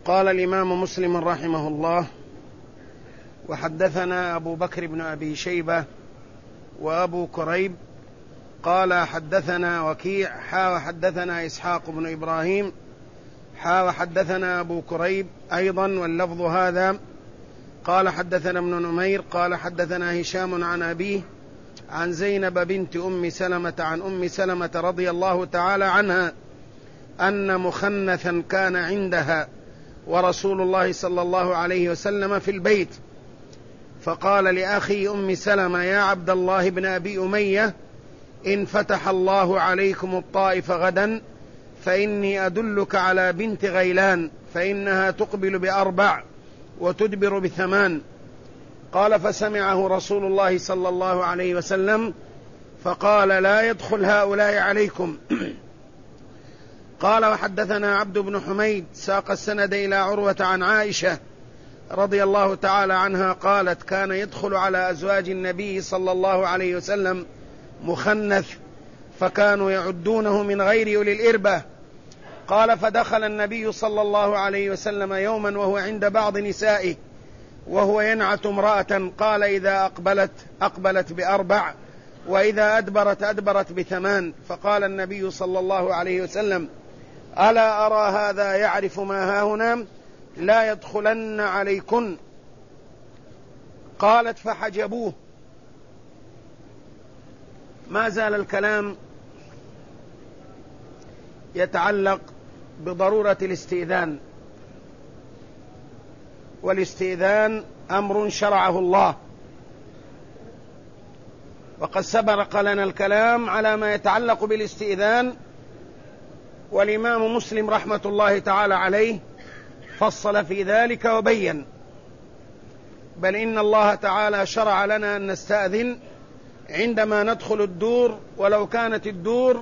قال الإمام مسلم رحمه الله: وحدثنا أبو بكر بن أبي شيبة وأبو كريب قال حدثنا وكيع وحدثنا إسحاق بن إبراهيم وحدثنا أبو كريب أيضا واللفظ هذا قال حدثنا ابن نمير قال حدثنا هشام عن أبيه عن زينب بنت أم سلمة عن أم سلمة رضي الله تعالى عنها أن مخنثا كان عندها ورسول الله صلى الله عليه وسلم في البيت، فقال لأخي أم سلمة: يا عبد الله بن أبي أمية، إن فتح الله عليكم الطائف غدا فإني أدلك على بنت غيلان، فإنها تقبل ب4 وتدبر ب8. قال: فسمعه رسول الله صلى الله عليه وسلم فقال: لا يدخل هؤلاء عليكم. قال: وحدثنا عبد بن حميد ساق السند إلى عروة عن عائشة رضي الله تعالى عنها قالت: كان يدخل على أزواج النبي صلى الله عليه وسلم مخنث، فكانوا يعدونه من غير أولي الإربة. قال: فدخل النبي صلى الله عليه وسلم يوما وهو عند بعض نسائه وهو ينعت امرأة، قال: إذا أقبلت ب4 وإذا أدبرت ب8. فقال النبي صلى الله عليه وسلم: ألا أرى هذا يعرف ما هاهنا، لا يدخلن عليكن. قالت: فحجبوه. ما زال الكلام يتعلق بضرورة الاستئذان، والاستئذان أمر شرعه الله، وقد سبق لنا الكلام على ما يتعلق بالاستئذان، والإمام مسلم رحمة الله تعالى عليه فصل في ذلك وبين، بل إن الله تعالى شرع لنا أن نستأذن عندما ندخل الدور ولو كانت الدور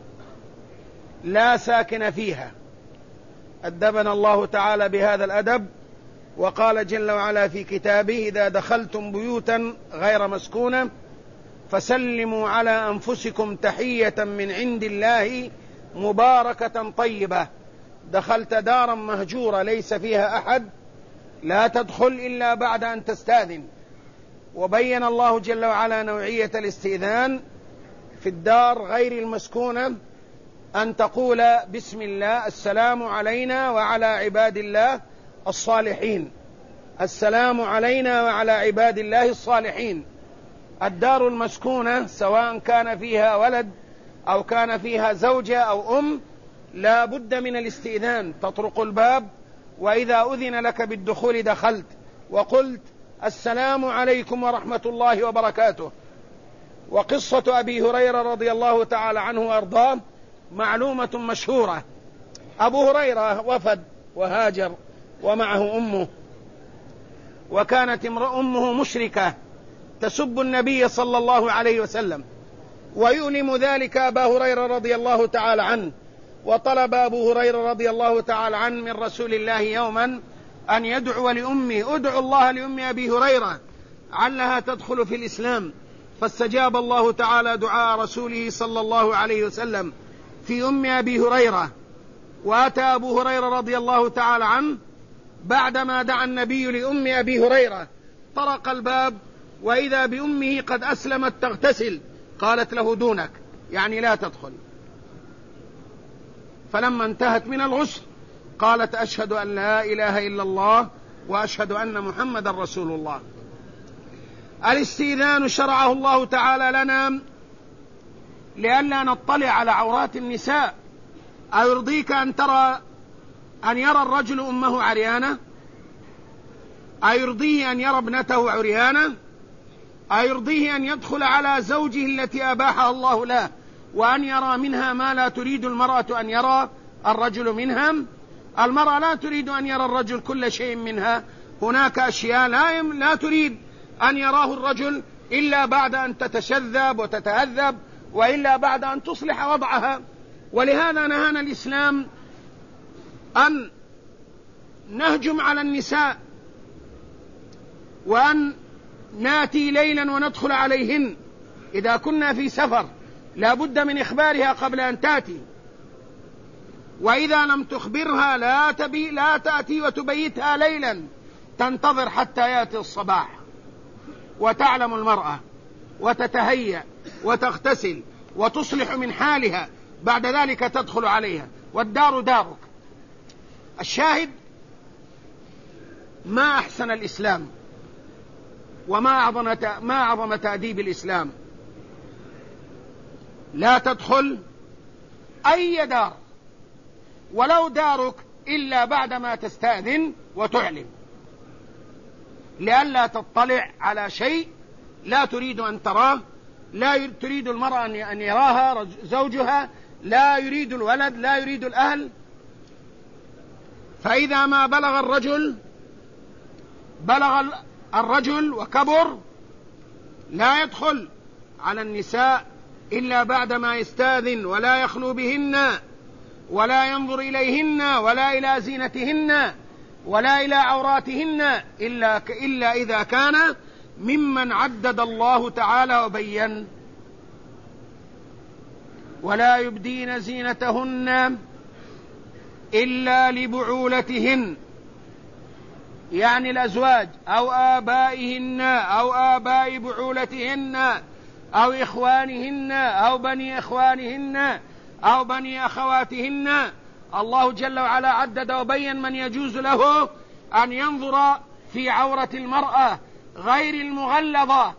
لا ساكن فيها. أدبنا الله تعالى بهذا الأدب، وقال جل وعلا في كتابه: إذا دخلتم بيوتا غير مسكونة فسلموا على أنفسكم تحية من عند الله مباركة طيبة. دخلت دارا مهجورة ليس فيها أحد لا تدخل إلا بعد أن تستأذن. وبين الله جل وعلا نوعية الاستئذان في الدار غير المسكونة، أن تقول: بسم الله، السلام علينا وعلى عباد الله الصالحين، السلام علينا وعلى عباد الله الصالحين. الدار المسكونة سواء كان فيها ولد أو كان فيها زوجة أو لا بد من الاستئذان. تطرق الباب، وإذا أذن لك بالدخول دخلت وقلت: السلام عليكم ورحمة الله وبركاته. وقصة أبي هريرة رضي الله تعالى عنه وأرضاه معلومة مشهورة. أبو هريرة وفد وهاجر ومعه أمه، وكانت أمه مشركة تسب النبي صلى الله عليه وسلم، ويؤلم ذلك أبا هريرة رضي الله تعالى عنه. وطلب أبو هريرة رضي الله تعالى عنه من رسول الله يوما أن يدعو لأمه: ادعو الله لأم أبي هريرة علها تدخل في الإسلام. فاستجاب الله تعالى دعاء رسوله صلى الله عليه وسلم في أم أبي هريرة. وأتى أبو هريرة رضي الله تعالى عنه بعدما دعا النبي لأم أبي هريرة، طرق الباب وإذا بأمه قد أسلمت تغتسل. قالت له: دونك، يعني لا تدخل. فلما انتهت من الغسل قالت: أشهد أن لا إله إلا الله وأشهد أن محمد رسول الله. الاستئذان شرعه الله تعالى لنا لئلا نطلع على عورات النساء. أيرضيك أن يرى الرجل أمه عريانة؟ أيرضيه أن يرى ابنته عريانة؟ أيرضيه أن يدخل على زوجه التي أباحها الله له وأن يرى منها ما لا تريد المرأة أن يرى الرجل منها؟ المرأة لا تريد أن يرى الرجل كل شيء منها، هناك أشياء لا تريد أن يراه الرجل إلا بعد أن تتشذب وتتهذب، وإلا بعد أن تصلح وضعها. ولهذا نهانا الإسلام أن نهجم على النساء وأن ناتي ليلا وندخل عليهن. إذا كنا في سفر لا بد من إخبارها قبل أن تأتي. وإذا لم تخبرها لا تأتي وتبيتها ليلا، تنتظر حتى يأتي الصباح، وتعلم المرأة وتتهيأ وتغتسل وتصلح من حالها، بعد ذلك تدخل عليها، والدار دارك. الشاهد: ما أحسن الإسلام وما أعظم تأديب الإسلام. لا تدخل أي دار ولو دارك إلا بعدما تستأذن وتعلم، لئلا تطلع على شيء لا تريد أن تراه، لا تريد المرأة أن يراها زوجها، لا يريد الولد، لا يريد الأهل. فإذا ما بلغ الرجل وكبر، لا يدخل على النساء إلا بعدما يستأذن، ولا يخلو بهن، ولا ينظر إليهن، ولا إلى زينتهن، ولا إلى عوراتهن، إلا إذا كان ممن عدد الله تعالى وبين: ولا يبدين زينتهن إلا لبعولتهن، يعني الأزواج أو آبائهن أو آباء بعولتهن أو إخوانهن أو بني إخوانهن أو بني أخواتهن. الله جل وعلا عدد وبين من يجوز له أن ينظر في عورة المرأة غير المغلظة،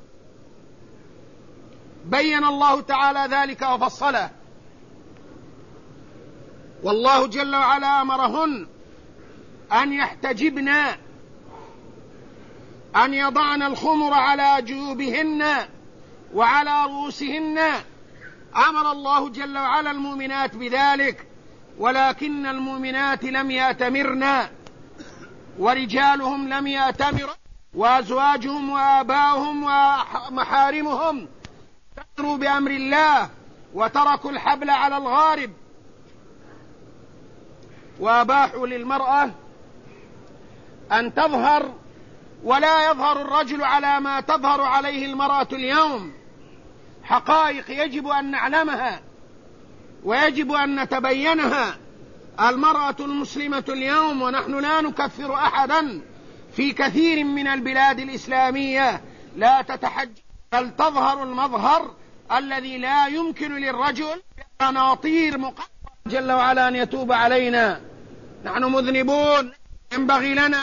بين الله تعالى ذلك وفصله. والله جل وعلا أمرهن أن يحتجبن، أن يضعن الخمر على جيوبهن وعلى رؤوسهن. أمر الله جل وعلا المؤمنات بذلك، ولكن المؤمنات لم يأتمرن، ورجالهم لم يأتمروا، وأزواجهم وآباؤهم ومحارمهم كفروا بأمر الله وتركوا الحبل على الغارب، وأباحوا للمرأة أن تظهر، ولا يظهر الرجل على ما تظهر عليه المرأة اليوم. حقائق يجب أن نعلمها ويجب أن نتبينها. المرأة المسلمة اليوم، ونحن لا نكفر أحدا، في كثير من البلاد الإسلامية لا تتحجب، بل تظهر المظهر الذي لا يمكن للرجل بناطير مقطعة. جل وعلا أن يتوب علينا، نحن مذنبون، ينبغي لنا.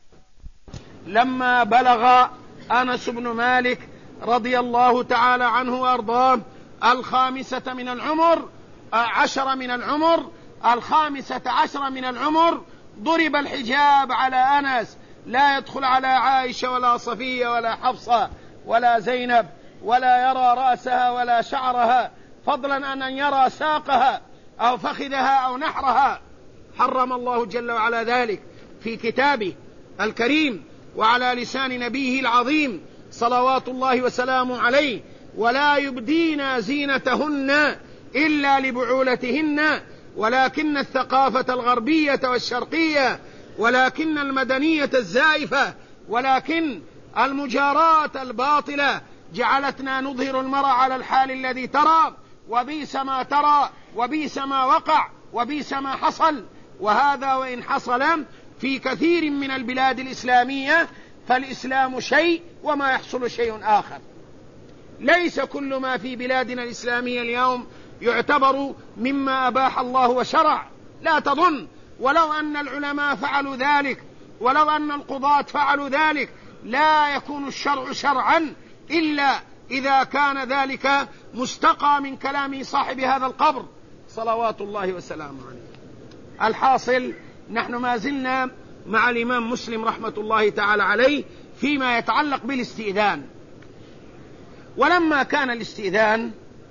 لما بلغ أنس بن مالك رضي الله تعالى عنه وأرضاه 15 من العمر، 10 من العمر، 15 من العمر، ضرب الحجاب على أنس، لا يدخل على عائشة ولا صفية ولا حفصة ولا زينب، ولا يرى رأسها ولا شعرها، فضلا أن يرى ساقها أو فخذها أو نحرها. حرم الله جل وعلا ذلك في كتابه الكريم وعلى لسان نبيه العظيم صلوات الله وسلامه عليه: ولا يبدين زينتهن إلا لبعولتهن، ولكن الثقافة الغربية والشرقية، ولكن المدنية الزائفة، ولكن المجارات الباطلة جعلتنا نظهر المرأة على الحال الذي ترى، وبئس ما ترى، وبئس ما وقع، وبئس ما حصل. وهذا وإن حصل في كثير من البلاد الإسلامية، فالإسلام شيء وما يحصل شيء آخر. ليس كل ما في بلادنا الإسلامية اليوم يعتبر مما أباح الله وشرع، لا تظن. ولو أن العلماء فعلوا ذلك، ولو أن القضاة فعلوا ذلك، لا يكون الشرع شرعا إلا إذا كان ذلك مستقى من كلام صاحب هذا القبر صلوات الله وسلامه عليه. الحاصل، نحن ما زلنا مع الإمام مسلم رحمة الله تعالى عليه فيما يتعلق بالاستئذان. ولما كان الاستئذان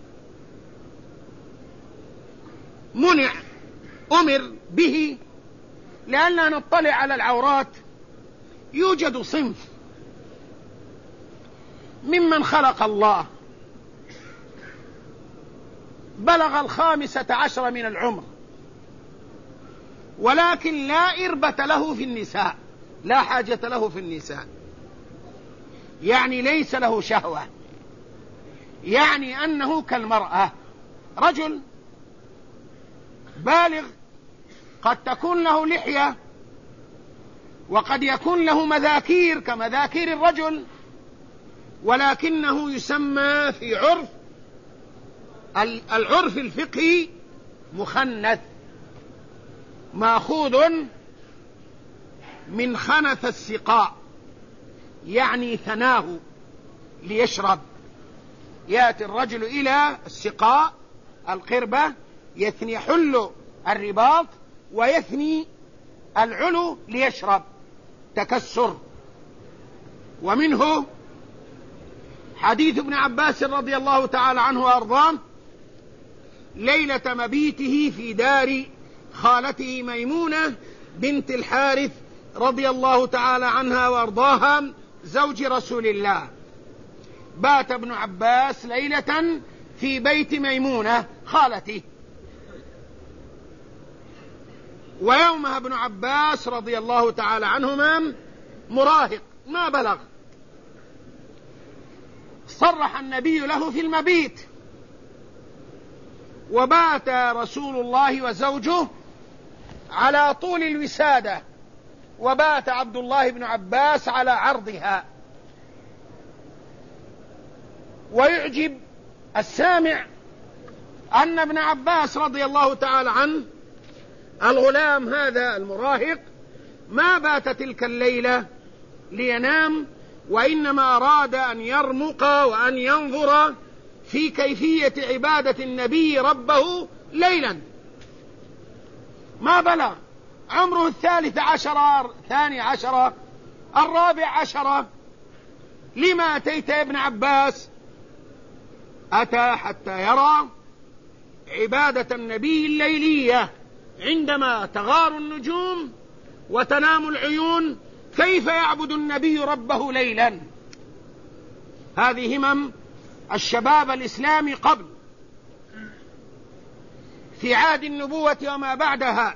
أمر به لأننا نطلع على العورات، يوجد صنف ممن خلق الله بلغ 15 من العمر، ولكن لا إربة له في النساء، لا حاجة له في النساء، يعني ليس له شهوة، يعني أنه كالمرأة، رجل بالغ قد تكون له لحية وقد يكون له مذاكير كمذاكير الرجل، ولكنه يسمى في العرف الفقهي مخنث، ماخوذ من خنث السقاء، يعني ثناه ليشرب. يأتي الرجل إلى السقاء القربة يثني حل الرباط ويثني العلو ليشرب تكسر. ومنه حديث ابن عباس رضي الله تعالى عنه وأرضاه ليلة مبيته في دار خالته ميمونة بنت الحارث رضي الله تعالى عنها وأرضاها زوج رسول الله. بات ابن عباس ليلة في بيت ميمونة خالته، ويومها ابن عباس رضي الله تعالى عنهما مراهق ما بلغ. صرح النبي له في المبيت، وبات رسول الله وزوجه على طول الوسادة، وبات عبد الله بن عباس على عرضها. ويعجب السامع أن ابن عباس رضي الله تعالى عنه الغلام هذا المراهق ما بات تلك الليلة لينام، وإنما أراد أن يرمق وأن ينظر في كيفية عبادة النبي ربه ليلا. ما بلغ عمره 13 12 14. لما أتيت يا ابن عباس؟ أتى حتى يرى عبادة النبي الليلية عندما تغار النجوم وتنام العيون، كيف يعبد النبي ربه ليلا. هذه همم الشباب الإسلامي قبل، في عهد النبوة وما بعدها.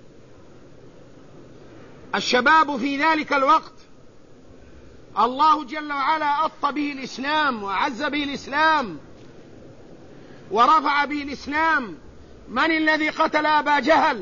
الشباب في ذلك الوقت الله جل وعلا أطى به الإسلام وأعز به الإسلام ورفع به الإسلام. من الذي قتل أبا جهل؟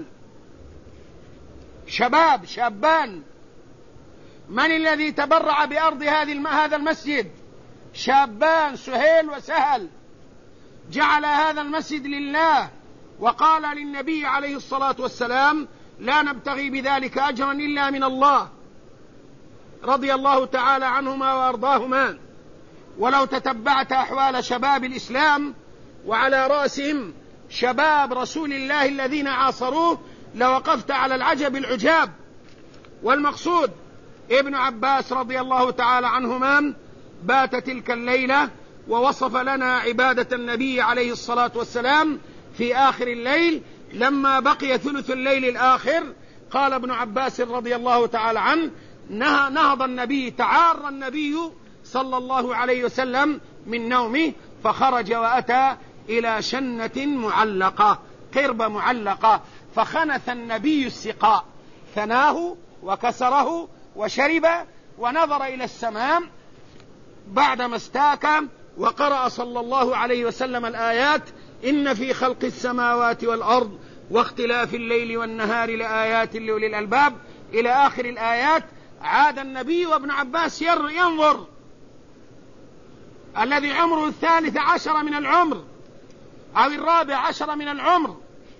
شابان. من الذي تبرع بأرض هذا المسجد؟ شابان، سهيل وسهل. جعل هذا المسجد لله، وقال للنبي عليه الصلاة والسلام لا نبتغي بذلك أجرا إلا من الله، رضي الله تعالى عنهما وأرضاهما. ولو تتبعت أحوال شباب الإسلام وعلى رأسهم شباب رسول الله الذين عاصروه لوقفت على العجب العجاب. والمقصود ابن عباس رضي الله تعالى عنهما بات تلك الليلة ووصف لنا عبادة النبي عليه الصلاة والسلام في آخر الليل. لما بقي ثلث الليل الآخر قال ابن عباس رضي الله تعالى عنه نهض النبي، تعار النبي صلى الله عليه وسلم من نومه، فخرج وأتى إلى شنة معلقة، قربة معلقة، فخنث النبي السقاء، ثناه وكسره وشرب ونظر إلى السماء بعدما استاك، وقرأ صلى الله عليه وسلم الآيات: إن في خلق السماوات والأرض واختلاف الليل والنهار لآيات لأولي الألباب إلى آخر الآيات. عاد النبي وابن عباس ينظر، الذي عمره 13 من العمر أو 14 من العمر.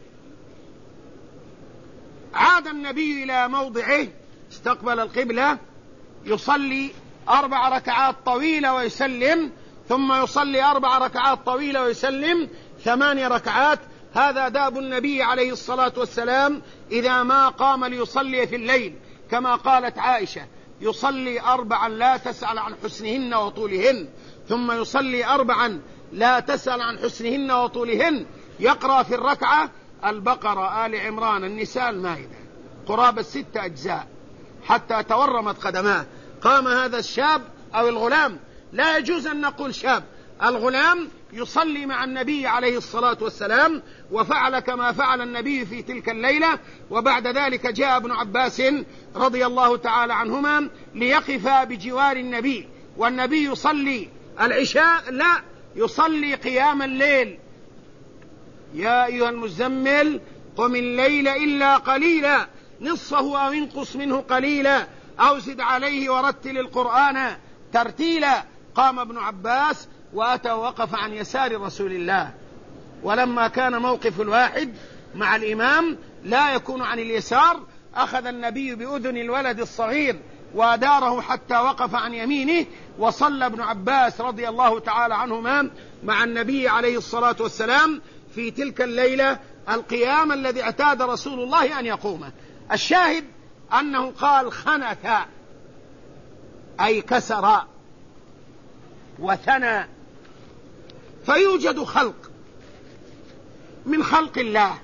عاد النبي إلى موضعه، استقبل القبلة، يصلي 4 ركعات طويلة ويسلم، ثم يصلي 4 ركعات طويلة ويسلم، 8 ركعات. هذا داب النبي عليه الصلاة والسلام إذا ما قام ليصلي في الليل، كما قالت عائشة: يصلي 4 لا تسأل عن حسنهن وطولهن، ثم يصلي 4 لا تسأل عن حسنهن وطولهن. يقرأ في الركعة البقرة، آل عمران، النساء، المائدة، قرابة 6 أجزاء حتى تورمت قدماه. قام هذا الشاب أو الغلام، لا يجوز أن نقول شاب، الغلام يصلي مع النبي عليه الصلاة والسلام، وفعل كما فعل النبي في تلك الليلة. وبعد ذلك جاء ابن عباس رضي الله تعالى عنهما ليقف بجوار النبي، والنبي يصلي العشاء، لا، يصلي قيام الليل: يا أيها المزمل قم الليل إلا قليلا نصفه أو انقص منه قليلا أو زد عليه ورتل القرآن ترتيلا. قام ابن عباس وأتى ووقف عن يسار رسول الله، ولما كان موقف الواحد مع الإمام لا يكون عن اليسار أخذ النبي بأذن الولد الصغير وأداره حتى وقف عن يمينه، وصلى ابن عباس رضي الله تعالى عنهما مع النبي عليه الصلاة والسلام في تلك الليلة القيام الذي اعتاد رسول الله أن يقومه. الشاهد أنه قال خنث أي كسر وثنى. فيوجد خلق من خلق الله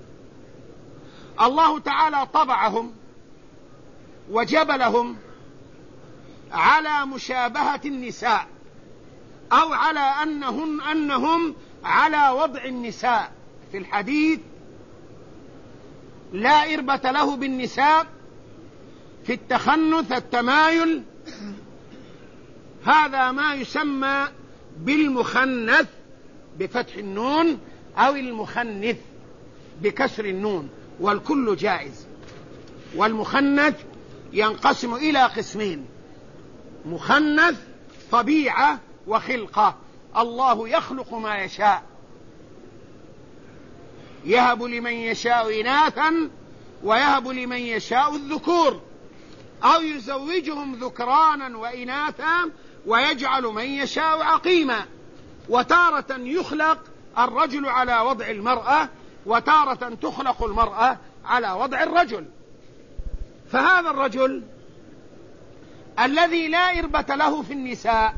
الله تعالى طبعهم وجبلهم على مشابهة النساء، أو على أنهم على وضع النساء. في الحديث لا إربة له بالنساء في التخنث التمايل، هذا ما يسمى بالمخنث بفتح النون أو المخنث بكسر النون، والكل جائز. والمخنث ينقسم إلى قسمين: مخنث طبيعة وخلقة. الله يخلق ما يشاء، يهب لمن يشاء إناثا ويهب لمن يشاء الذكور، أو يزوجهم ذكرانا وإناثا ويجعل من يشاء عقيما. وتارة يخلق الرجل على وضع المرأة، وتارة تخلق المرأة على وضع الرجل. فهذا الرجل الذي لا إربة له في النساء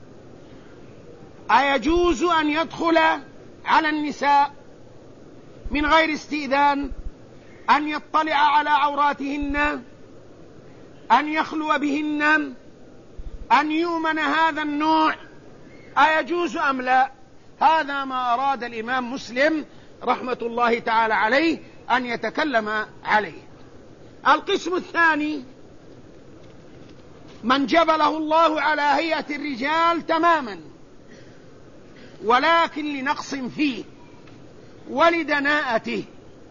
أيجوز أن يدخل على النساء من غير استئذان، أن يطلع على عوراتهن، أن يخلو بهن، أن يؤمن هذا النوع، أيجوز أم لا؟ هذا ما أراد الإمام مسلم رحمة الله تعالى عليه أن يتكلم عليه. القسم الثاني من جبله الله على هيئة الرجال تماما، ولكن لنقص فيه ولدناءته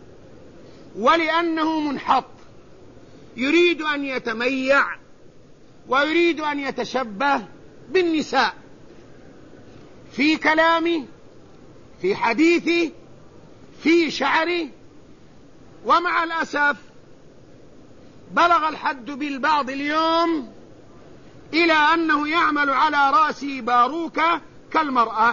ولأنه منحط، يريد أن يتميع ويريد أن يتشبه بالنساء في كلامه، في حديثه، في شعره. ومع الأسف بلغ الحد بالبعض اليوم إلى أنه يعمل على رأسه باروكة كالمرأة،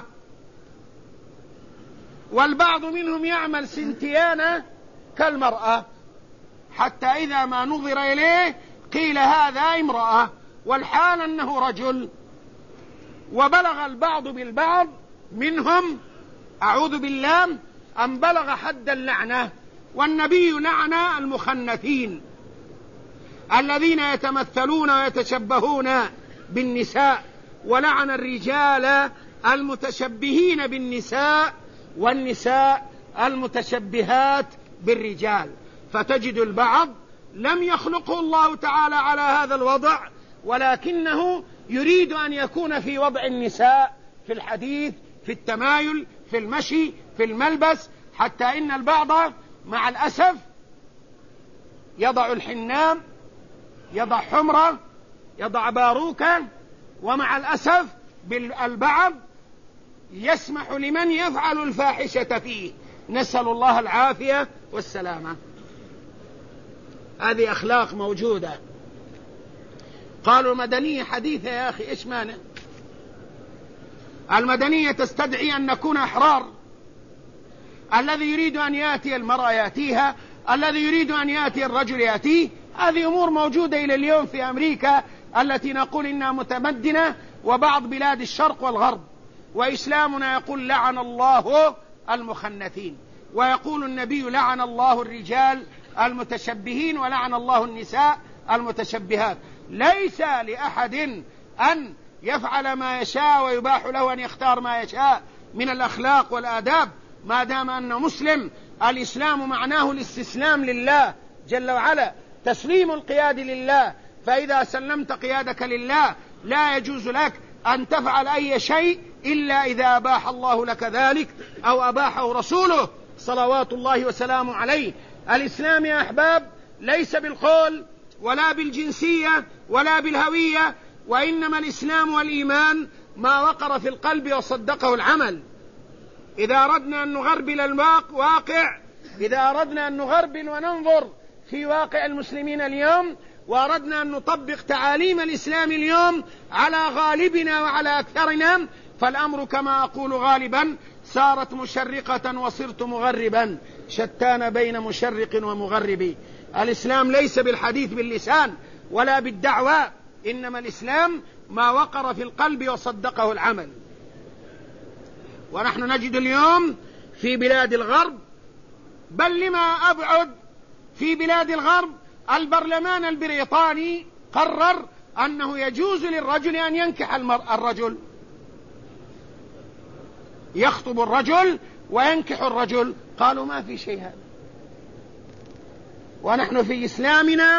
والبعض منهم يعمل سنتيانة كالمرأة، حتى إذا ما نظر إليه قيل هذا امرأة والحال أنه رجل. وبلغ البعض بالبعض منهم أعوذ بالله أن بلغ حد اللعنة. والنبي لعن المخنثين الذين يتمثلون ويتشبهون بالنساء، ولعن الرجال المتشبهين بالنساء والنساء المتشبهات بالرجال. فتجد البعض لم يخلقه الله تعالى على هذا الوضع، ولكنه يريد أن يكون في وضع النساء في الحديث، في التمايل، في المشي، في الملبس، حتى إن البعض مع الأسف يضع الحنام، يضع حمرة، يضع باروكة. ومع الأسف البعض يسمح لمن يفعل الفاحشة فيه. نسأل الله العافية والسلامة. هذه أخلاق موجودة. قالوا المدنية حديثة يا أخي، إيش مانع؟ المدنية تستدعي أن نكون أحرار. الذي يريد أن يأتي المرأة يأتيها، الذي يريد أن يأتي الرجل يأتيه. هذه أمور موجودة إلى اليوم في أمريكا التي نقول إنها متمدنة، وبعض بلاد الشرق والغرب. وإسلامنا يقول لعن الله المخنثين، ويقول النبي لعن الله الرجال المتشبهين ولعن الله النساء المتشبهات. ليس لأحد أن يفعل ما يشاء ويباح له أن يختار ما يشاء من الأخلاق والآداب، ما دام أنه مسلم. الإسلام معناه الاستسلام لله جل وعلا، تسليم القياد لله. فإذا سلمت قيادك لله لا يجوز لك أن تفعل أي شيء إلا إذا أباح الله لك ذلك أو أباحه رسوله صلوات الله وسلامه عليه. الإسلام يا أحباب ليس بالقول ولا بالجنسية ولا بالهوية، وإنما الإسلام والإيمان ما وقر في القلب وصدقه العمل. إذا أردنا أن نغربل الواقع، إذا أردنا أن نغربل وننظر في واقع المسلمين اليوم، وأردنا أن نطبق تعاليم الإسلام اليوم على غالبنا وعلى أكثرنا، فالأمر كما أقول غالبا: سارت مشرقة وصرت مغربا، شتان بين مشرق ومغرب. الإسلام ليس بالحديث باللسان ولا بالدعوة، إنما الإسلام ما وقر في القلب وصدقه العمل. ونحن نجد اليوم في بلاد الغرب، بل لما أبعد، في بلاد الغرب البرلمان البريطاني قرر أنه يجوز للرجل أن ينكح الرجل، يخطب الرجل وينكح الرجل. قالوا ما في شيء هذا. ونحن في إسلامنا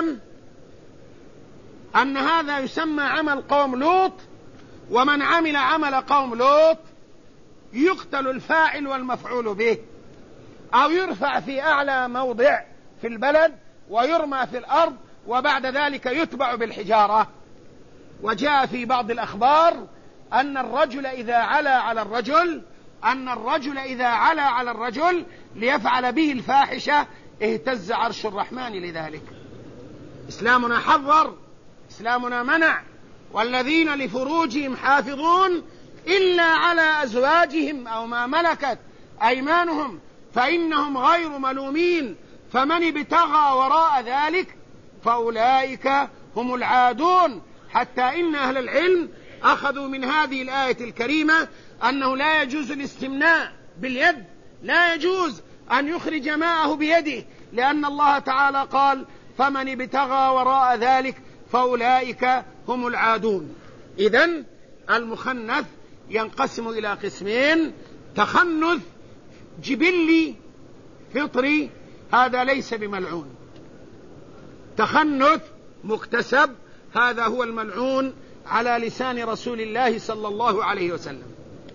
أن هذا يسمى عمل قوم لوط، ومن عمل عمل قوم لوط يقتل الفاعل والمفعول به، أو يرفع في أعلى موضع في البلد ويرمى في الأرض، وبعد ذلك يتبع بالحجارة. وجاء في بعض الأخبار أن الرجل إذا علا على الرجل ليفعل به الفاحشة اهتز عرش الرحمن لذلك. إسلامنا حذر، إسلامنا منع: والذين لفروجهم حافظون إلا على أزواجهم أو ما ملكت أيمانهم فإنهم غير ملومين، فمن ابتغى وراء ذلك فأولئك هم العادون. حتى إن أهل العلم أخذوا من هذه الآية الكريمة أنه لا يجوز الاستمناء باليد، لا يجوز أن يخرج ماءه بيده، لأن الله تعالى قال: فمن ابتغى وراء ذلك فأولئك هم العادون. إذن المخنث ينقسم إلى قسمين: تخنث جبلي فطري، هذا ليس بملعون. تخنث مكتسب، هذا هو الملعون على لسان رسول الله صلى الله عليه وسلم.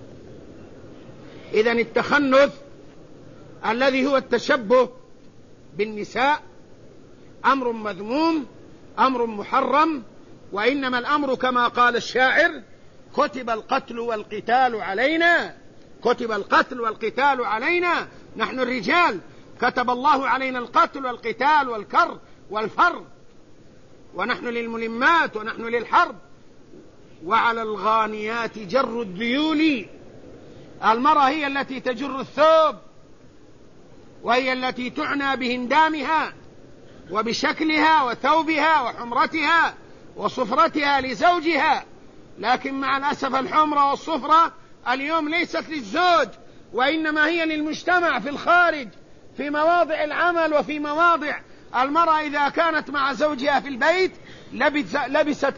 إذن التخنث الذي هو التشبه بالنساء أمر مذموم، أمر محرم، وإنما الأمر كما قال الشاعر: كتب القتل والقتال علينا، كتب القتل والقتال علينا، نحن الرجال كتب الله علينا القتل والقتال والكر والفر، ونحن للملمات ونحن للحرب. وعلى الغانيات جر الذيول، المرأة هي التي تجر الثوب، وهي التي تعنى بهندامها وبشكلها وثوبها وحمرتها وصفرتها لزوجها. لكن مع الأسف الحمرة والصفرة اليوم ليست للزوج، وإنما هي للمجتمع في الخارج، في مواضع العمل وفي مواضع. المرأة إذا كانت مع زوجها في البيت لبست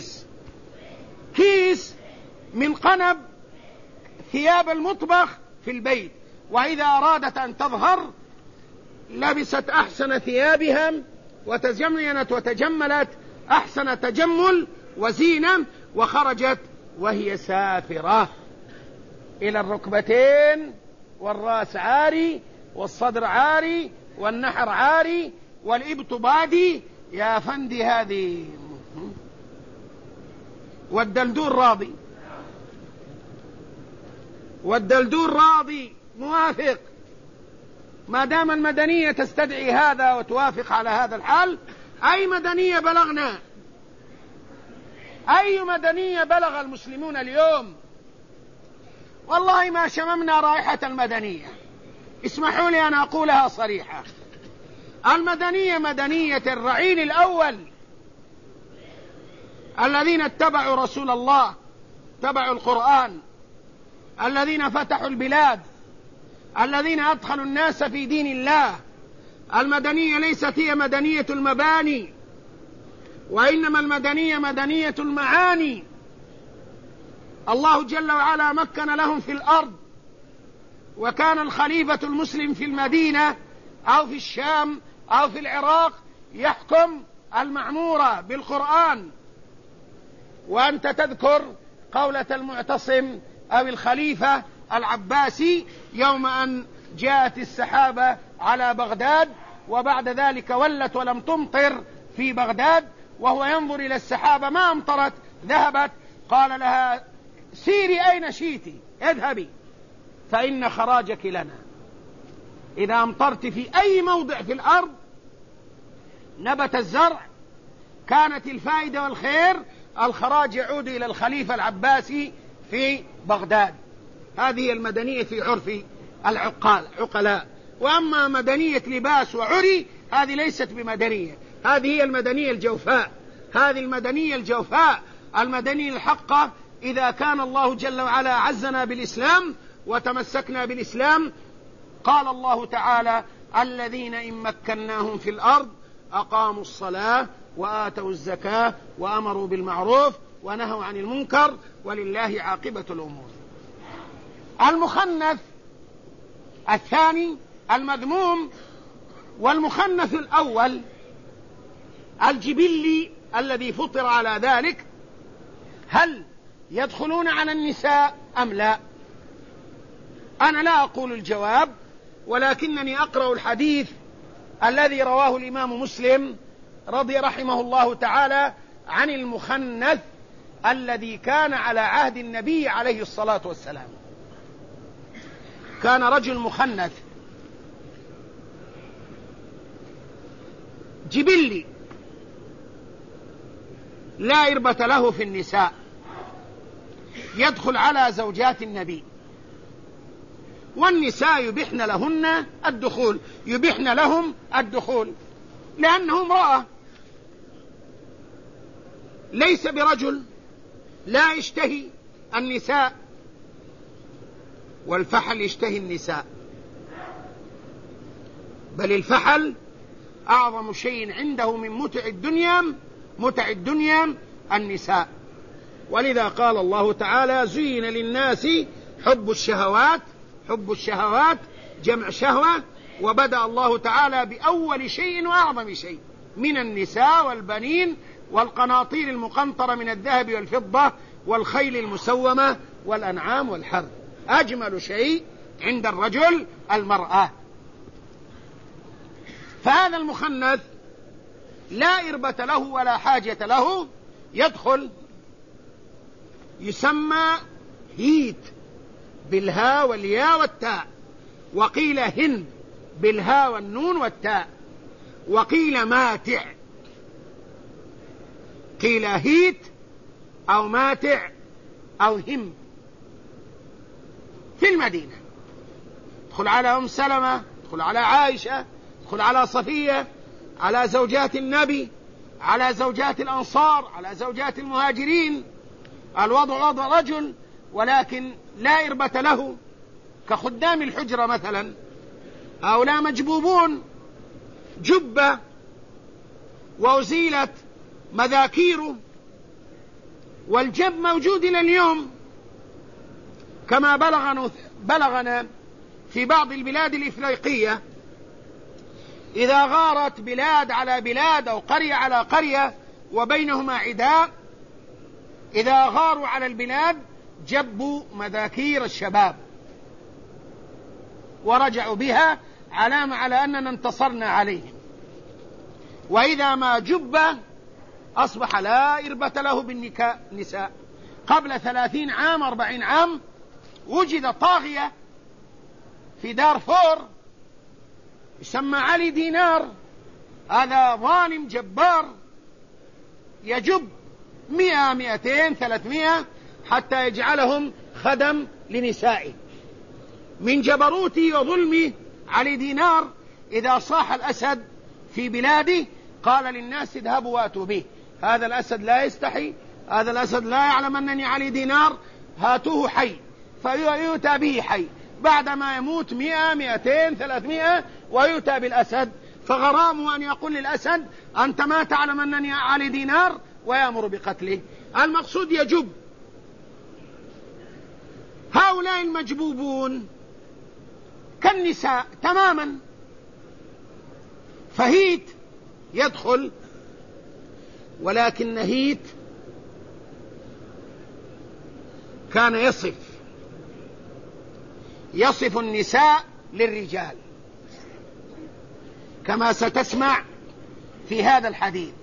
كيس من قنب ثياب المطبخ في البيت، وإذا أرادت أن تظهر لبست أحسن ثيابها وتزينت وتجملت أحسن تجمل وزينة، وخرجت وهي سافرة إلى الركبتين، والرأس عاري، والصدر عاري، والنحر عاري، والإبط بادي. يا فندي هذه والدلدول راضي، والدلدول راضي موافق، ما دام المدنية تستدعي هذا وتوافق على هذا الحال. أي مدنية بلغنا؟ أي مدنية بلغ المسلمون اليوم؟ والله ما شممنا رائحة المدنية. اسمحوا لي أن أقولها صريحة: المدنية مدنية الرعيل الأول، الذين اتبعوا رسول الله، اتبعوا القرآن، الذين فتحوا البلاد، الذين أدخلوا الناس في دين الله. المدنية ليست هي مدنية المباني، وإنما المدنية مدنية المعاني. الله جل وعلا مكن لهم في الأرض، وكان الخليفة المسلم في المدينة أو في الشام أو في العراق يحكم المعمورة بالقرآن. وأنت تذكر قولة المعتصم أو الخليفة العباسي يوم أن جاءت السحابة على بغداد، وبعد ذلك ولت ولم تمطر في بغداد، وهو ينظر إلى السحابة ما أمطرت، ذهبت، قال لها سيري أين شئت، اذهبي فإن خراجك لنا. إذا أمطرت في أي موضع في الأرض نبت الزرع، كانت الفائدة والخير، الخراج يعود إلى الخليفة العباسي في بغداد. هذه المدنية في عرف العقلاء. وأما مدنية لباس وعري هذه ليست بمدنية، هذه هي المدنية الجوفاء، هذه المدنية الجوفاء، المدنية الحقة. إذا كان الله جل وعلا عزنا بالإسلام وتمسكنا بالإسلام، قال الله تعالى: الذين إن مكناهم في الأرض أقاموا الصلاة وآتوا الزكاة وأمروا بالمعروف ونهوا عن المنكر ولله عاقبة الأمور. المخنث الثاني المذموم، والمخنث الأول الجبلي الذي فطر على ذلك، هل يدخلون على النساء أم لا؟ أنا لا أقول الجواب، ولكنني أقرأ الحديث الذي رواه الإمام مسلم رحمه الله تعالى عن المخنث الذي كان على عهد النبي عليه الصلاة والسلام. كان رجل مخنث جبلي لا إربة له في النساء، يدخل على زوجات النبي، والنساء يبحن لهم الدخول لأنه امرأة، ليس برجل، لا يشتهي النساء، والفحل يشتهي النساء، بل الفحل أعظم شيء عنده من متع الدنيا النساء. ولذا قال الله تعالى: زين للناس حب الشهوات جمع شهوة. وبدأ الله تعالى بأول شيء وأعظم شيء من النساء والبنين والقناطير المقنطرة من الذهب والفضة والخيل المسومة والأنعام والحرث. أجمل شيء عند الرجل المرأة. فهذا المخنث لا إربة له ولا حاجة له، يدخل، يسمى هيت بالهاء والياء والتاء، وقيل هند بالهاء والنون والتاء، وقيل ماتع، قيل هيت أو ماتع أو هم. في المدينة ادخل على أم سلمة، ادخل على عائشة، ادخل على صفية، على زوجات النبي، على زوجات الأنصار، على زوجات المهاجرين. الوضع وضع رجل ولكن لا إربة له، كخدام الحجرة مثلا، هؤلاء مجبوبون، جبة وأزيلت مذاكيره، والجب موجود إلى اليوم كما بلغنا في بعض البلاد الإفريقية، إذا غارت بلاد على بلاد أو قرية على قرية وبينهما عداء، إذا غاروا على البلاد جبوا مذاكير الشباب ورجعوا بها علامة على أننا انتصرنا عليهم. وإذا ما جب أصبح لا إربة له بالنساء. قبل 30 عام 40 عام وجد طاغية في دارفور يسمى علي دينار، هذا ظالم جبار يجب 100 200 300 حتى يجعلهم خدم لنسائه. من جبروته وظلمه علي دينار إذا صاح الأسد في بلاده قال للناس اذهبوا واتوا به، هذا الأسد لا يستحي، هذا الأسد لا يعلم أنني علي دينار، هاتوه حي، فيؤتى به حي، بعدما يموت 100 200 300 ويؤتى بالأسد، فغرامه أن يقول للأسد أنت ما تعلم أنني علي دينار ويأمر بقتله. المقصود يجب. هؤلاء المجبوبون كالنساء تماما. فهيت يدخل، ولكن هيت كان يصف النساء للرجال كما ستسمع في هذا الحديث.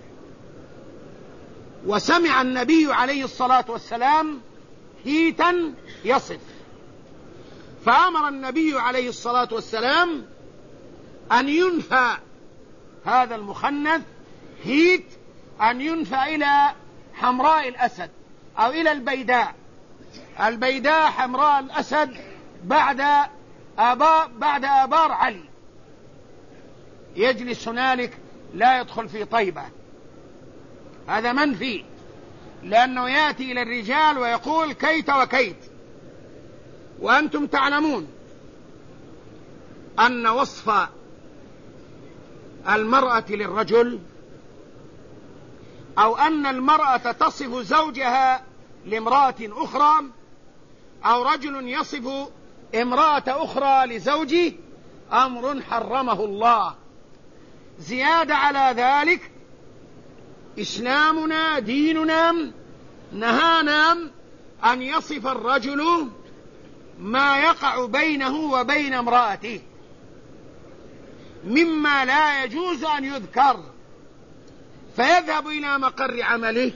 وسمع النبي عليه الصلاة والسلام هيتا يصف، فأمر النبي عليه الصلاة والسلام أن ينفى هذا المخنث هيت، أن ينفى إلى حمراء الأسد أو إلى البيداء حمراء الأسد بعد آبار علي، يجلس هنالك لا يدخل في طيبة. هذا منفي، لأنه يأتي إلى الرجال ويقول كيت وكيت. وأنتم تعلمون أن وصف المرأة للرجل، أو أن المرأة تصف زوجها لامرأة أخرى، أو رجل يصف امرأة أخرى لزوجه، أمر حرمه الله. زيادة على ذلك إسلامنا ديننا نهانا أن يصف الرجل ما يقع بينه وبين امرأته مما لا يجوز أن يذكر، فيذهب إلى مقر عمله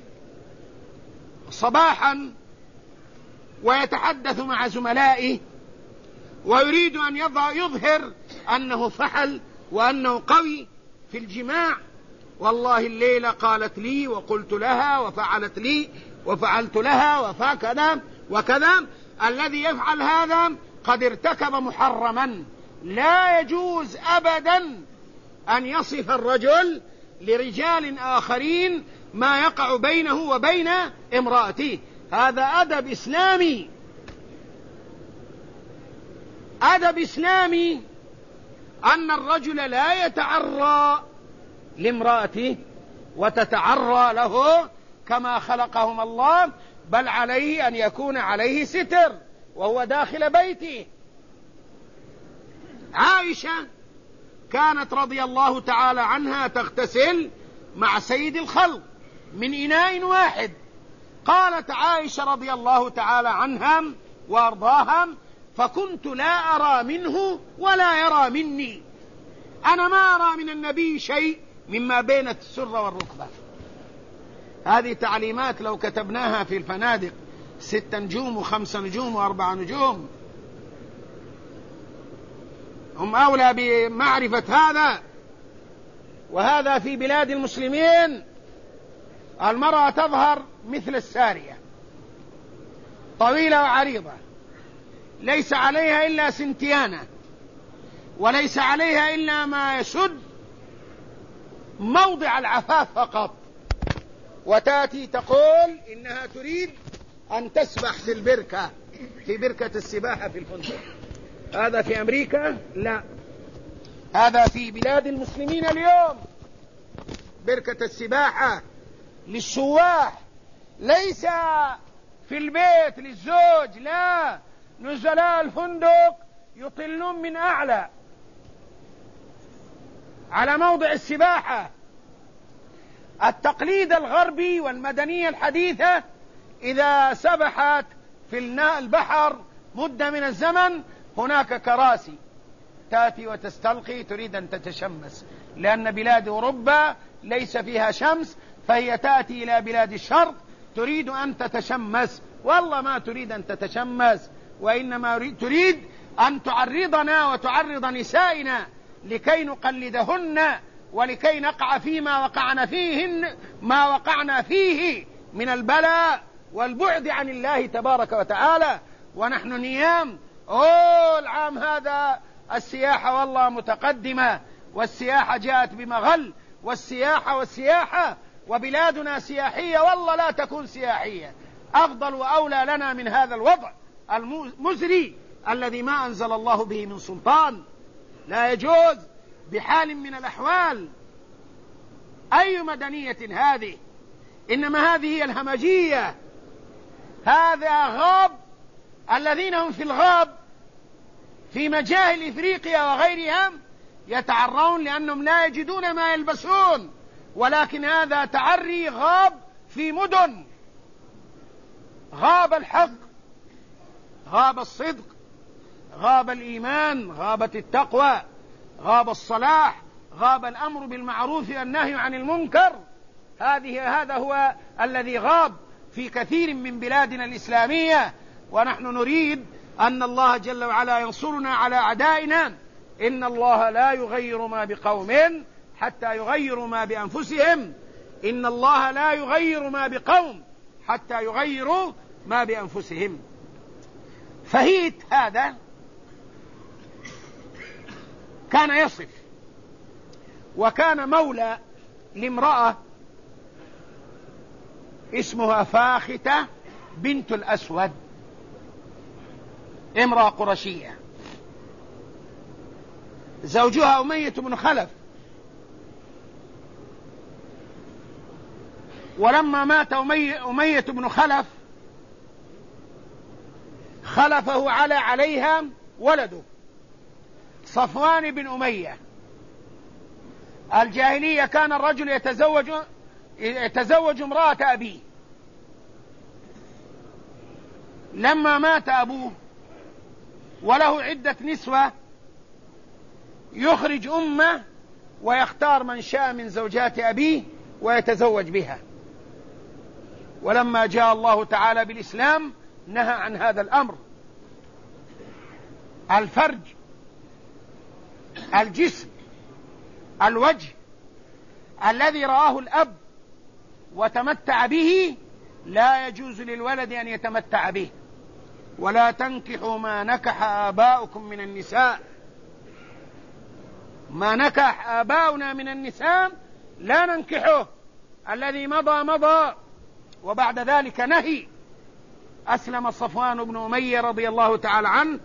صباحا ويتحدث مع زملائه ويريد أن يظهر أنه فحل وأنه قوي في الجماع. والله الليلة قالت لي وقلت لها وفعلت لي وفعلت لها وكذا وكذا. الذي يفعل هذا قد ارتكب محرما. لا يجوز أبدا أن يصف الرجل لرجال آخرين ما يقع بينه وبين امرأته. هذا أدب إسلامي، أدب إسلامي أن الرجل لا يتعرى لامرأته وتتعرى له كما خلقهم الله، بل عليه أن يكون عليه ستر وهو داخل بيته. عائشة كانت رضي الله تعالى عنها تغتسل مع سيد الخلق من إناء واحد. قالت عائشة رضي الله تعالى عنها وأرضاها: فكنت لا أرى منه ولا يرى مني، أنا ما أرى من النبي شيء مما بين السرة والركبة. هذه تعليمات لو كتبناها في الفنادق 6 نجوم و5 نجوم و4 نجوم هم أولى بمعرفة هذا. وهذا في بلاد المسلمين المرأة تظهر مثل السارية، طويلة وعريضة، ليس عليها إلا سنتيانة، وليس عليها إلا ما يسد موضع العفاف فقط، وتأتي تقول إنها تريد أن تسبح في البركة، في بركة السباحة في الفندق. هذا في أمريكا؟ لا، هذا في بلاد المسلمين اليوم. بركة السباحة للسواح، ليس في البيت للزوج، لا، نزلاء الفندق يطلون من أعلى على موضع السباحة. التقليد الغربي والمدنية الحديثة إذا سبحت في البحر مدة من الزمن هناك كراسي تأتي وتستلقي، تريد أن تتشمس، لأن بلاد أوروبا ليس فيها شمس، فهي تأتي إلى بلاد الشرق تريد أن تتشمس. والله ما تريد أن تتشمس، وإنما تريد أن تعرضنا وتعرض نسائنا لكي نقلدهن ولكي نقع فيما وقعنا فيه من البلاء والبعد عن الله تبارك وتعالى. ونحن نيام العام هذا السياحة والله متقدمة، والسياحة جاءت بمغل، والسياحة وبلادنا سياحية، والله لا تكون سياحية. أفضل وأولى لنا من هذا الوضع المزري الذي ما أنزل الله به من سلطان. لا يجوز بحال من الأحوال. أي مدنية هذه؟ إنما هذه هي الهمجية. هذا غاب الذين هم في الغاب في مجاهل إفريقيا وغيرها يتعرون لأنهم لا يجدون ما يلبسون، ولكن هذا تعري غاب في مدن. غاب الحق، غاب الصدق، غاب الإيمان، غابت التقوى، غاب الصلاح، غاب الأمر بالمعروف والنهي عن المنكر. هذا هو الذي غاب في كثير من بلادنا الإسلامية، ونحن نريد أن الله جل وعلا ينصرنا على أعدائنا. إن الله لا يغير ما بقوم حتى يغيروا ما بأنفسهم. إن الله لا يغير ما بقوم حتى يغيروا ما بأنفسهم. فهيت هذا كان يصف، وكان مولى لامرأة اسمها فاختة بنت الأسود، امرأة قرشية، زوجها أمية بن خلف. ولما مات أمية بن خلف خلفه عليها ولده صفوان بن أمية. الجاهلية كان الرجل يتزوج امرأة أبيه. لما مات أبوه وله عدة نسوة يخرج أمه ويختار من شاء من زوجات أبيه ويتزوج بها. ولما جاء الله تعالى بالإسلام نهى عن هذا الأمر. الفرج، الجسم، الوجه الذي رآه الأب وتمتع به لا يجوز للولد أن يتمتع به. ولا تنكحوا ما نكح آباؤكم من النساء. ما نكح آباؤنا من النساء لا ننكحه، الذي مضى مضى. وبعد ذلك نهي. أسلم صفوان بن أمية رضي الله تعالى عنه،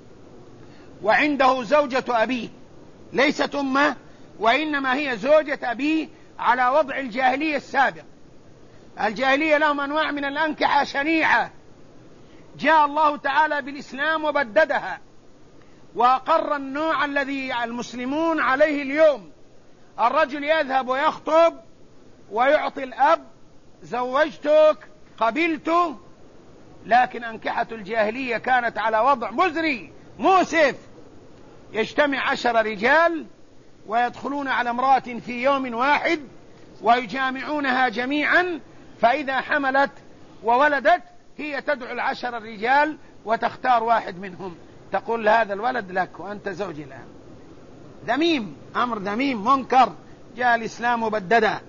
وعنده زوجة أبيه ليست أمه، وإنما هي زوجة أبيه على وضع الجاهلية السابق. الجاهلية لهم أنواع من الأنكحة شنيعة، جاء الله تعالى بالإسلام وبددها وأقر النوع الذي المسلمون عليه اليوم. الرجل يذهب ويخطب ويعطي الأب زوجتك قبلت. لكن أنكحة الجاهلية كانت على وضع مزري مؤسف. يجتمع 10 رجال ويدخلون على امرأة في يوم واحد ويجامعونها جميعا، فإذا حملت وولدت هي تدعو 10 الرجال وتختار واحد منهم، تقول هذا الولد لك وأنت زوجي الآن. ذميم، أمر ذميم منكر، جاء الإسلام بددا.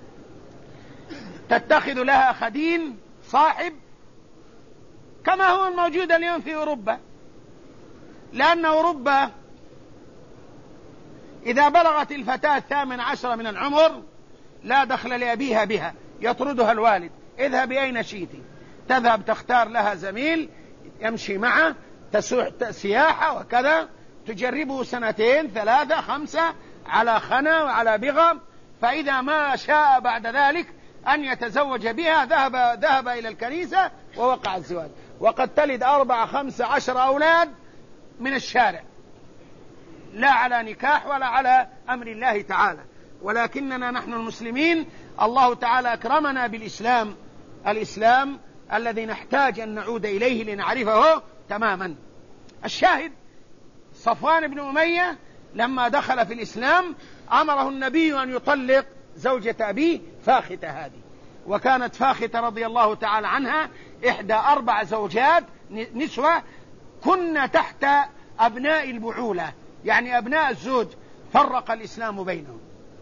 تتخذ لها خدين صاحب كما هو الموجود اليوم في أوروبا، لأن أوروبا إذا بلغت الفتاة 18 من العمر لا دخل لأبيها بها، يطردها الوالد، اذهب أين شئت. تذهب تختار لها زميل يمشي معه سياحة وكذا، تجربه 2 3 5 على خنا وعلى بغم، فإذا ما شاء بعد ذلك أن يتزوج بها ذهب إلى الكنيسة ووقع الزواج، وقد تلد 4 5 10 أولاد من الشارع، لا على نكاح ولا على أمر الله تعالى. ولكننا نحن المسلمين الله تعالى أكرمنا بالإسلام، الإسلام الذي نحتاج أن نعود إليه لنعرفه تماما. الشاهد صفوان بن أمية لما دخل في الإسلام أمره النبي أن يطلق زوجة أبيه فاختة هذه. وكانت فاختة رضي الله تعالى عنها إحدى 4 زوجات نسوة كن تحت أبناء البعولة، يعني أبناء الزوج، فرق الإسلام بينهم.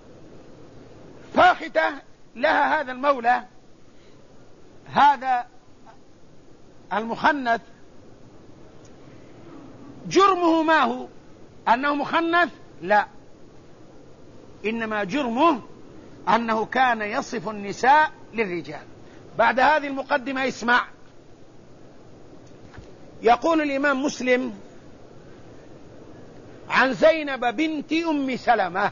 فاختة لها هذا المولى، هذا المخنث، جرمه ما هو؟ أنه مخنث؟ لا، إنما جرمه أنه كان يصف النساء للرجال. بعد هذه المقدمة اسمع. يقول الإمام مسلم عن زينب بنت أم سلمة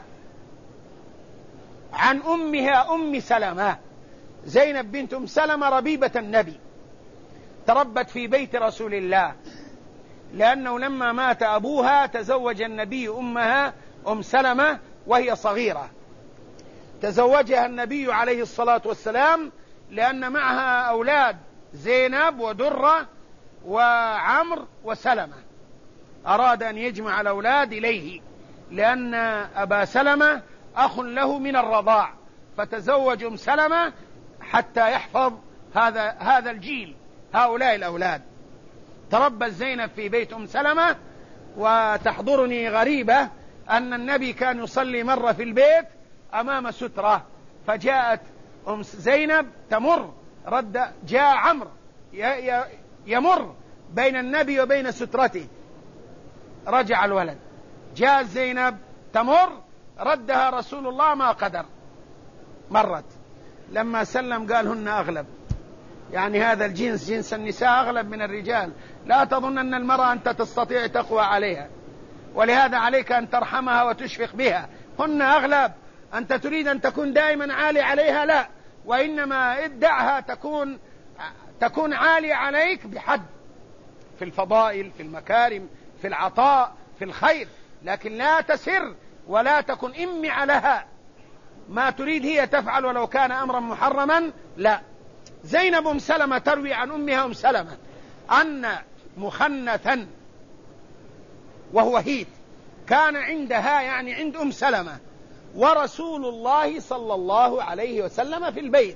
عن أمها أم سلمة. زينب بنت أم سلمة ربيبة النبي، تربت في بيت رسول الله، لأنه لما مات أبوها تزوج النبي أمها أم سلمة وهي صغيرة. تزوجها النبي عليه الصلاة والسلام لأن معها أولاد زينب ودرة وعمر وسلمة، أراد أن يجمع الأولاد إليه، لأن أبا سلمة أخ له من الرضاع، فتزوج أم سلمة حتى يحفظ هذا الجيل، هؤلاء الأولاد. تربت زينب في بيت أم سلمة. وتحضرني غريبة أن النبي كان يصلي مرة في البيت أمام سترة، فجاءت أم زينب تمر، جاء عمرو يمر بين النبي وبين سترته، رجع الولد. جاء زينب تمر، ردها رسول الله ما قدر، مرت. لما سلم قال هن أغلب، يعني هذا الجنس جنس النساء أغلب من الرجال، لا تظن أن المرأة أنت تستطيع تقوى عليها، ولهذا عليك أن ترحمها وتشفق بها. هن أغلب، أنت تريد أن تكون دائما عالي عليها؟ لا، وإنما ادعها تكون عالي عليك بحد، في الفضائل، في المكارم، في العطاء، في الخير، لكن لا تسر ولا تكن إمع لها، ما تريد هي تفعل ولو كان أمرا محرما. لا. زينب أم سلمة تروي عن أمها أم سلمة أن مخنثا وهو هيت كان عندها، يعني عند أم سلمة، ورسول الله صلى الله عليه وسلم في البيت.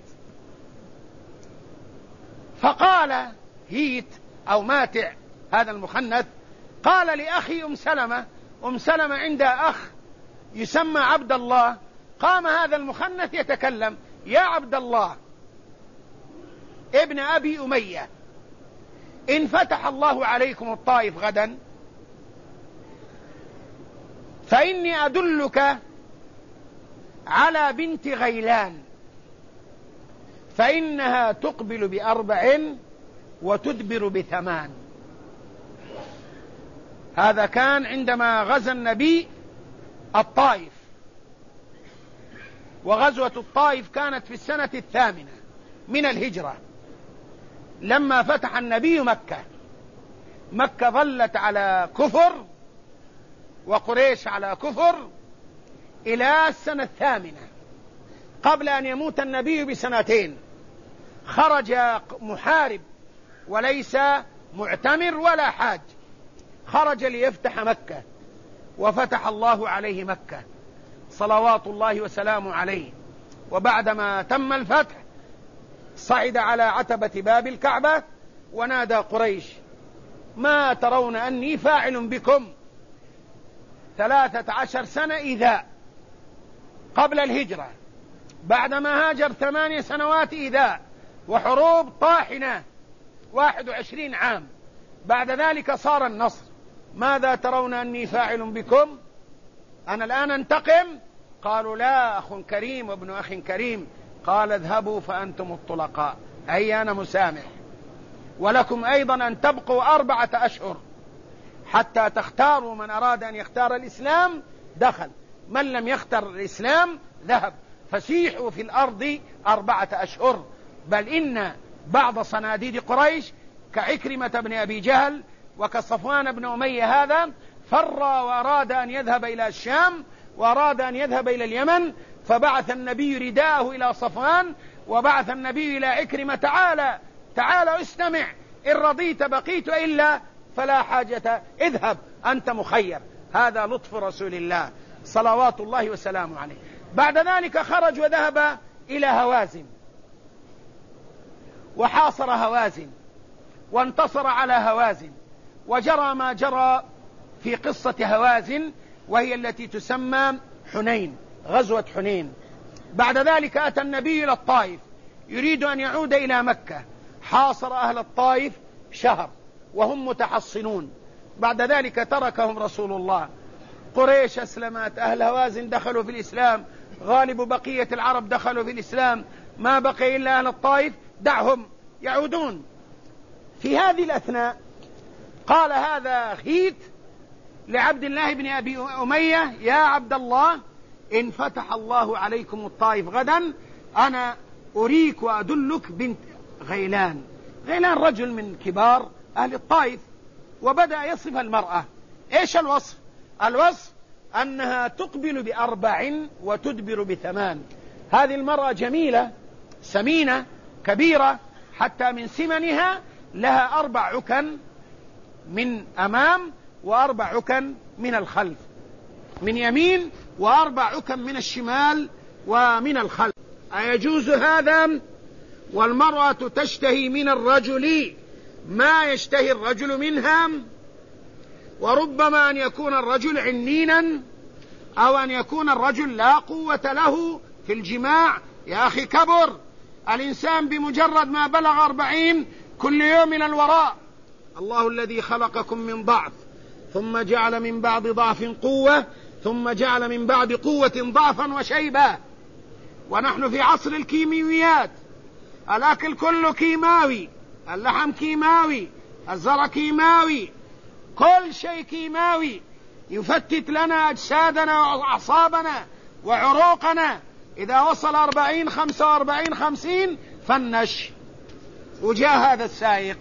فقال هيت أو ماتع هذا المخنث، قال لأخي أم سلمة عندها أخ يسمى عبد الله، قام هذا المخنث يتكلم: يا عبد الله ابن أبي أمية، إن فتح الله عليكم الطائف غدا فإني أدلك على بنت غيلان، فإنها تقبل ب4 وتدبر ب8. هذا كان عندما غزا النبي الطائف، وغزوة الطائف كانت في السنة 8 من الهجرة، لما فتح النبي مكة ظلت على كفر وقريش على كفر إلى السنة 8 قبل أن يموت النبي ب2 خرج محارب وليس معتمر ولا حاج، خرج ليفتح مكة، وفتح الله عليه مكة صلوات الله وسلامه عليه. وبعدما تم الفتح صعد على عتبة باب الكعبة ونادى قريش: ما ترون أني فاعل بكم 13 سنة إيذاء قبل الهجرة، بعدما هاجر 8 سنوات إيذاء وحروب طاحنة 21 عام، بعد ذلك صار النصر. ماذا ترون أني فاعل بكم؟ أنا الآن أنتقم؟ قالوا: لا، أخ كريم وابن أخ كريم. قال: اذهبوا فأنتم الطلقاء، أي أنا مسامح، ولكم أيضا أن تبقوا 4 أشهر حتى تختاروا، من أراد أن يختار الإسلام دخل، من لم يختار الإسلام ذهب، فسيحوا في الأرض 4 أشهر. بل إن بعض صناديد قريش كعكرمة بن أبي جهل وكصفوان بن أمية هذا فر وأراد أن يذهب إلى الشام وأراد أن يذهب إلى اليمن، فبعث النبي رداءه إلى صفوان وبعث النبي إلى عكرمة: تعال استمع، إن رضيت بقيت، إلا فلا حاجة، اذهب أنت مخير. هذا لطف رسول الله صلوات الله وسلامه عليه. بعد ذلك خرج وذهب إلى هوازن وحاصر هوازن وانتصر على هوازن، وجرى ما جرى في قصة هوازن، وهي التي تسمى حنين، غزوة حنين. بعد ذلك أتى النبي إلى الطائف يريد أن يعود إلى مكة، حاصر أهل الطائف شهر وهم متحصنون، بعد ذلك تركهم رسول الله. قريش أسلمت، أهل هوازن دخلوا في الإسلام، غالب بقية العرب دخلوا في الإسلام، ما بقي إلا أهل الطائف، دعهم يعودون. في هذه الأثناء قال هذا هيت لعبد الله بن أبي أمية: يا عبد الله، إن فتح الله عليكم الطائف غدا أنا أريك وأدلك بنت غيلان. غيلان رجل من كبار أهل الطائف، وبدأ يصف المرأة. إيش الوصف؟ الوصف أنها تقبل ب4 وتدبر ب8. هذه المرأة جميلة سمينة كبيرة، حتى من سمنها لها 4 عكن من أمام و4 عكن من الخلف، من يمين و4 عكن من الشمال ومن الخلف. أيجوز هذا؟ والمرأة تشتهي من الرجل ما يشتهي الرجل منها، وربما أن يكون الرجل عنينا، أو أن يكون الرجل لا قوة له في الجماع. يا أخي كبر الإنسان بمجرد ما بلغ 40 كل يوم إلى الوراء. الله الذي خلقكم من ضعف ثم جعل من بعد ضعف قوة ثم جعل من بعد قوة ضعفا وشيبا. ونحن في عصر الكيماويات، الأكل كله كيماوي، اللحم كيماوي، الزرع كيماوي، كل شيء كيماوي يفتت لنا أجسادنا وأعصابنا وعروقنا. إذا وصل 40 45 50 فنش. وجاء هذا السائق،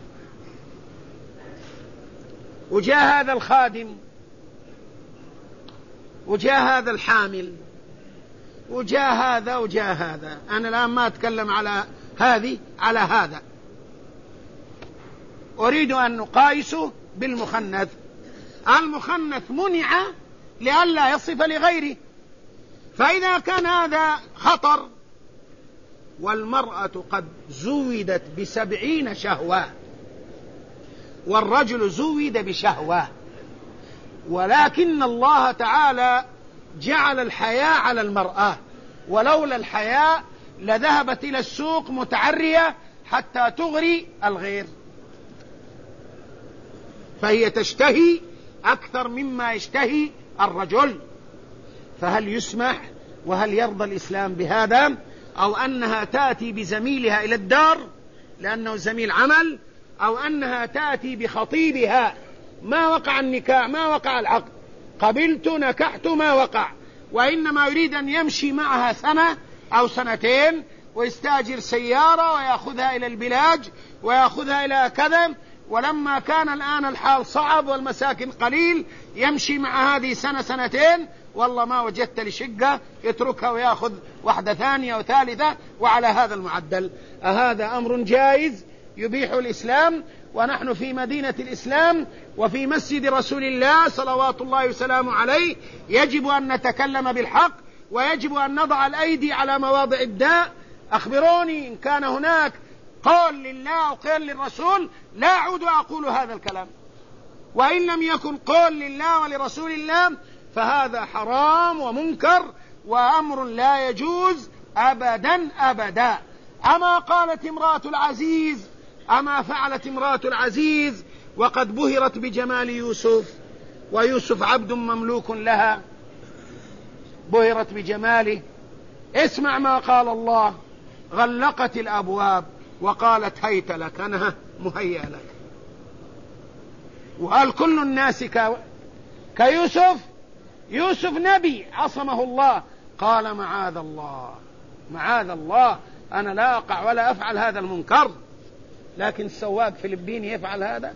وجاء هذا الخادم، وجاء هذا الحامل، وجاء هذا وجاء هذا. أنا الآن ما أتكلم على هذه على هذا، أريد أن نقايسه بالمخنث. المخنث منع لئلا يصف لغيره، فإذا كان هذا خطر، والمرأة قد زودت ب70 شهوة والرجل زود بشهوة، ولكن الله تعالى جعل الحياء على المرأة، ولولا الحياء لذهبت إلى السوق متعرية حتى تغري الغير، فهي تشتهي أكثر مما يشتهي الرجل. فهل يسمح وهل يرضى الإسلام بهذا؟ أو أنها تأتي بزميلها إلى الدار لأنه زميل عمل، أو أنها تأتي بخطيبها، ما وقع النكاح، ما وقع العقد، قبلت نكحت ما وقع، وإنما يريد أن يمشي معها 1 أو 2 ويستأجر سيارة ويأخذها إلى البلاج ويأخذها إلى كذا. ولما كان الآن الحال صعب والمساكن قليل، يمشي مع هذه 1 2 والله ما وجدت لشقة، يتركها ويأخذ واحدة ثانية وثالثة، وعلى هذا المعدل. هذا أمر جائز يبيح الإسلام، ونحن في مدينة الإسلام وفي مسجد رسول الله صلوات الله وسلامه عليه. يجب أن نتكلم بالحق، ويجب أن نضع الأيدي على مواضع الداء. أخبروني إن كان هناك قول لله وقول للرسول، لا أعود أقول هذا الكلام. وإن لم يكن قول لله ولرسول الله فهذا حرام ومنكر وأمر لا يجوز أبدا أبدا. أما قالت امرأة العزيز، أما فعلت امرأة العزيز وقد بهرت بجمال يوسف، ويوسف عبد مملوك لها، بهرت بجماله. اسمع ما قال الله: غلقت الأبواب وقالت هيت لك، أنا مهيأ لك. وهل كل الناس كيوسف؟ يوسف نبي عصمه الله، قال معاذ الله معاذ الله، أنا لا أقع ولا أفعل هذا المنكر. لكن السواق فلبيني يفعل هذا،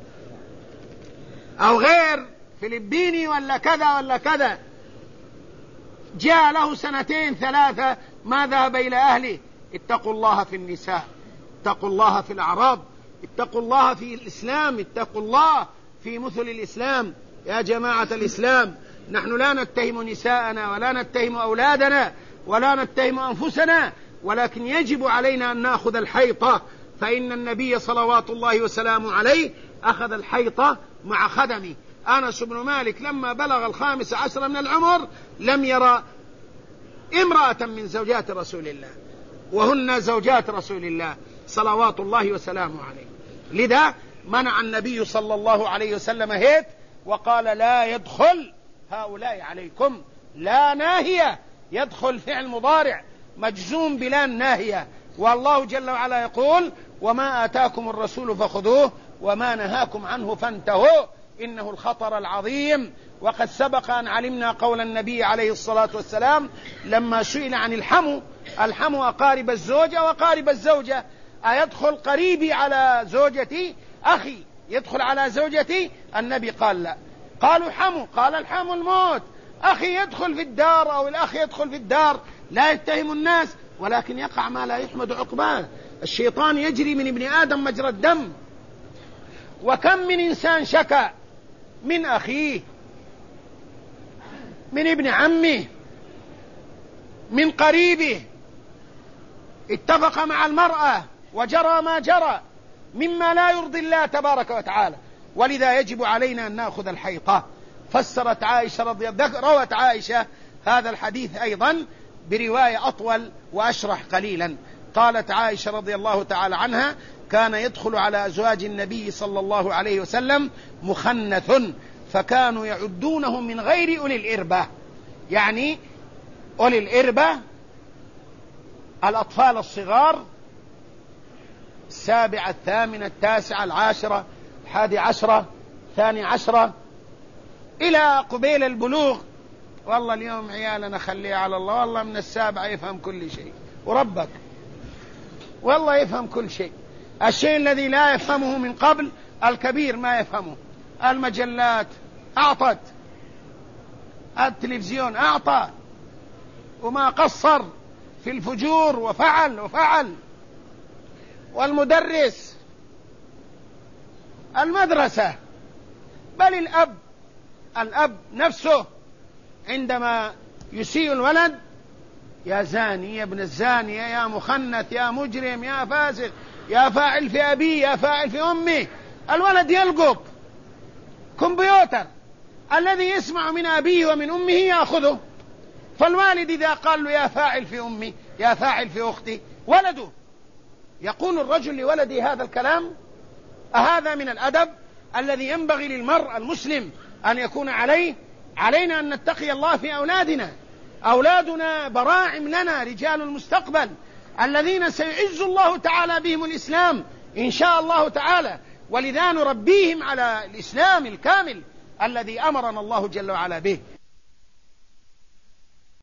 أو غير فلبيني ولا كذا ولا كذا، جاء له 2 3 ما ذهب إلى أهله. اتقوا الله في النساء، اتقوا الله في الأعراض، اتقوا الله في الإسلام، اتقوا الله في مثل الإسلام. يا جماعة الإسلام، نحن لا نتهم نساءنا ولا نتهم أولادنا ولا نتهم أنفسنا، ولكن يجب علينا أن نأخذ الحيطة، فإن النبي صلوات الله وسلامه عليه أخذ الحيطة مع خدمه. أنس بن مالك لما بلغ 15 من العمر لم يرى امرأة من زوجات رسول الله، وهن زوجات رسول الله صلوات الله وسلامه عليه. لذا منع النبي صلى الله عليه وسلم هيت، وقال لا يدخل هؤلاء عليكم. لا ناهية، يدخل فعل مضارع مجزوم بلا ناهية. والله جل وعلا يقول: وما آتاكم الرسول فخذوه وما نهاكم عنه فانتهوا إنه الخطر العظيم. وقد سبق أن علمنا قول النبي عليه الصلاة والسلام لما سئل عن الحمو أقارب الزوجة وقارب الزوجة، أيدخل قريبي على زوجتي؟ أخي يدخل على زوجتي؟ النبي قال لا. قالوا حمو، قال الحمو الموت. أخي يدخل في الدار أو الأخ يدخل في الدار، لا يتهم الناس، ولكن يقع ما لا يحمد عقباه. الشيطان يجري من ابن آدم مجرى الدم. وكم من إنسان شكى من أخيه، من ابن عمه، من قريبه، اتفق مع المرأة وجرى ما جرى مما لا يرضي الله تبارك وتعالى، ولذا يجب علينا أن نأخذ الحيطة. فسرت عائشة روت عائشة هذا الحديث أيضا برواية أطول وأشرح قليلا. قالت عائشة رضي الله تعالى عنها: كان يدخل على أزواج النبي صلى الله عليه وسلم مخنث فكانوا يعدونه من غير أولي الإربة. يعني أولي الإربة الأطفال الصغار، 7 8 9 10 11 12 إلى قبيل البلوغ. والله اليوم عيالنا خليه على الله، والله من 7 يفهم كل شيء، وربك والله يفهم كل شيء. الشيء الذي لا يفهمه من قبل الكبير ما يفهمه. المجلات أعطت، التلفزيون أعطى، وما قصر في الفجور وفعل. والمدرس، المدرسة، بل الأب نفسه عندما يسيء الولد: يا زاني، يا ابن الزانية، يا مخنث، يا مجرم، يا فاسق، يا فاعل في أبيه، يا فاعل في أمه. الولد يلقط كمبيوتر، الذي يسمع من أبيه ومن أمه يأخذه. فالوالد إذا قال له يا فاعل في أمي، يا فاعل في أختي، ولده يقول الرجل لولده هذا الكلام. أهذا من الأدب الذي ينبغي للمرء المسلم أن يكون عليه؟ علينا أن نتقي الله في أولادنا. أولادنا براعم لنا، رجال المستقبل الذين سيعز الله تعالى بهم الإسلام إن شاء الله تعالى، ولذا نربيهم على الإسلام الكامل الذي أمرنا الله جل وعلا به.